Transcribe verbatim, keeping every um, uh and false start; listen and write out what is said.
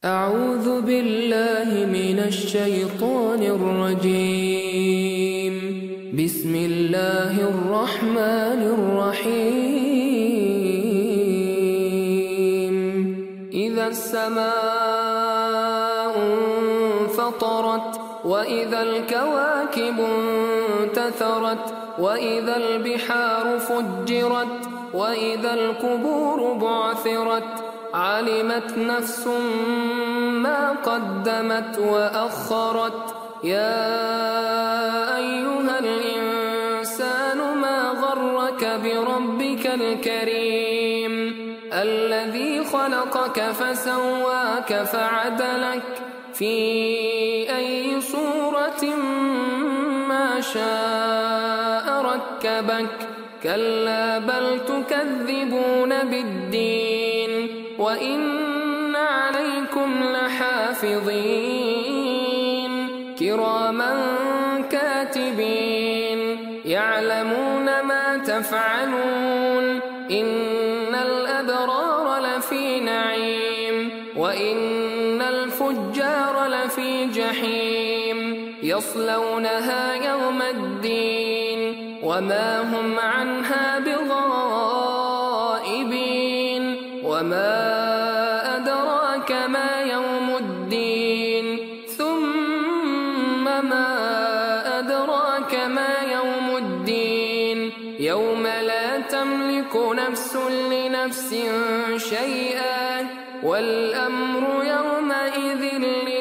أعوذ بالله من الشيطان الرجيم. بسم الله الرحمن الرحيم. إذا السماء انفطرت وإذا الكواكب انتثرت وإذا البحار فجرت وإذا القبور بعثرت علمت نفس ما قدمت وأخرت. يا أيها الإنسان ما غرك بربك الكريم الذي خلقك فسواك فعدلك في أي صورة ما شاء ركبك. كلا بل تكذبون بالدين وإن عليكم لحافظين كراما كاتبين يعلمون ما تفعلون. إن الأبرار لفي نعيم وإن الفجار لفي جحيم يصلونها يوم الدين وما هم عنها بغائبين. وما أدراك ما يوم الدين ثم ما أدراك ما يوم الدين يوم لا تملك نفس لنفس شيئا والأمر يومئذ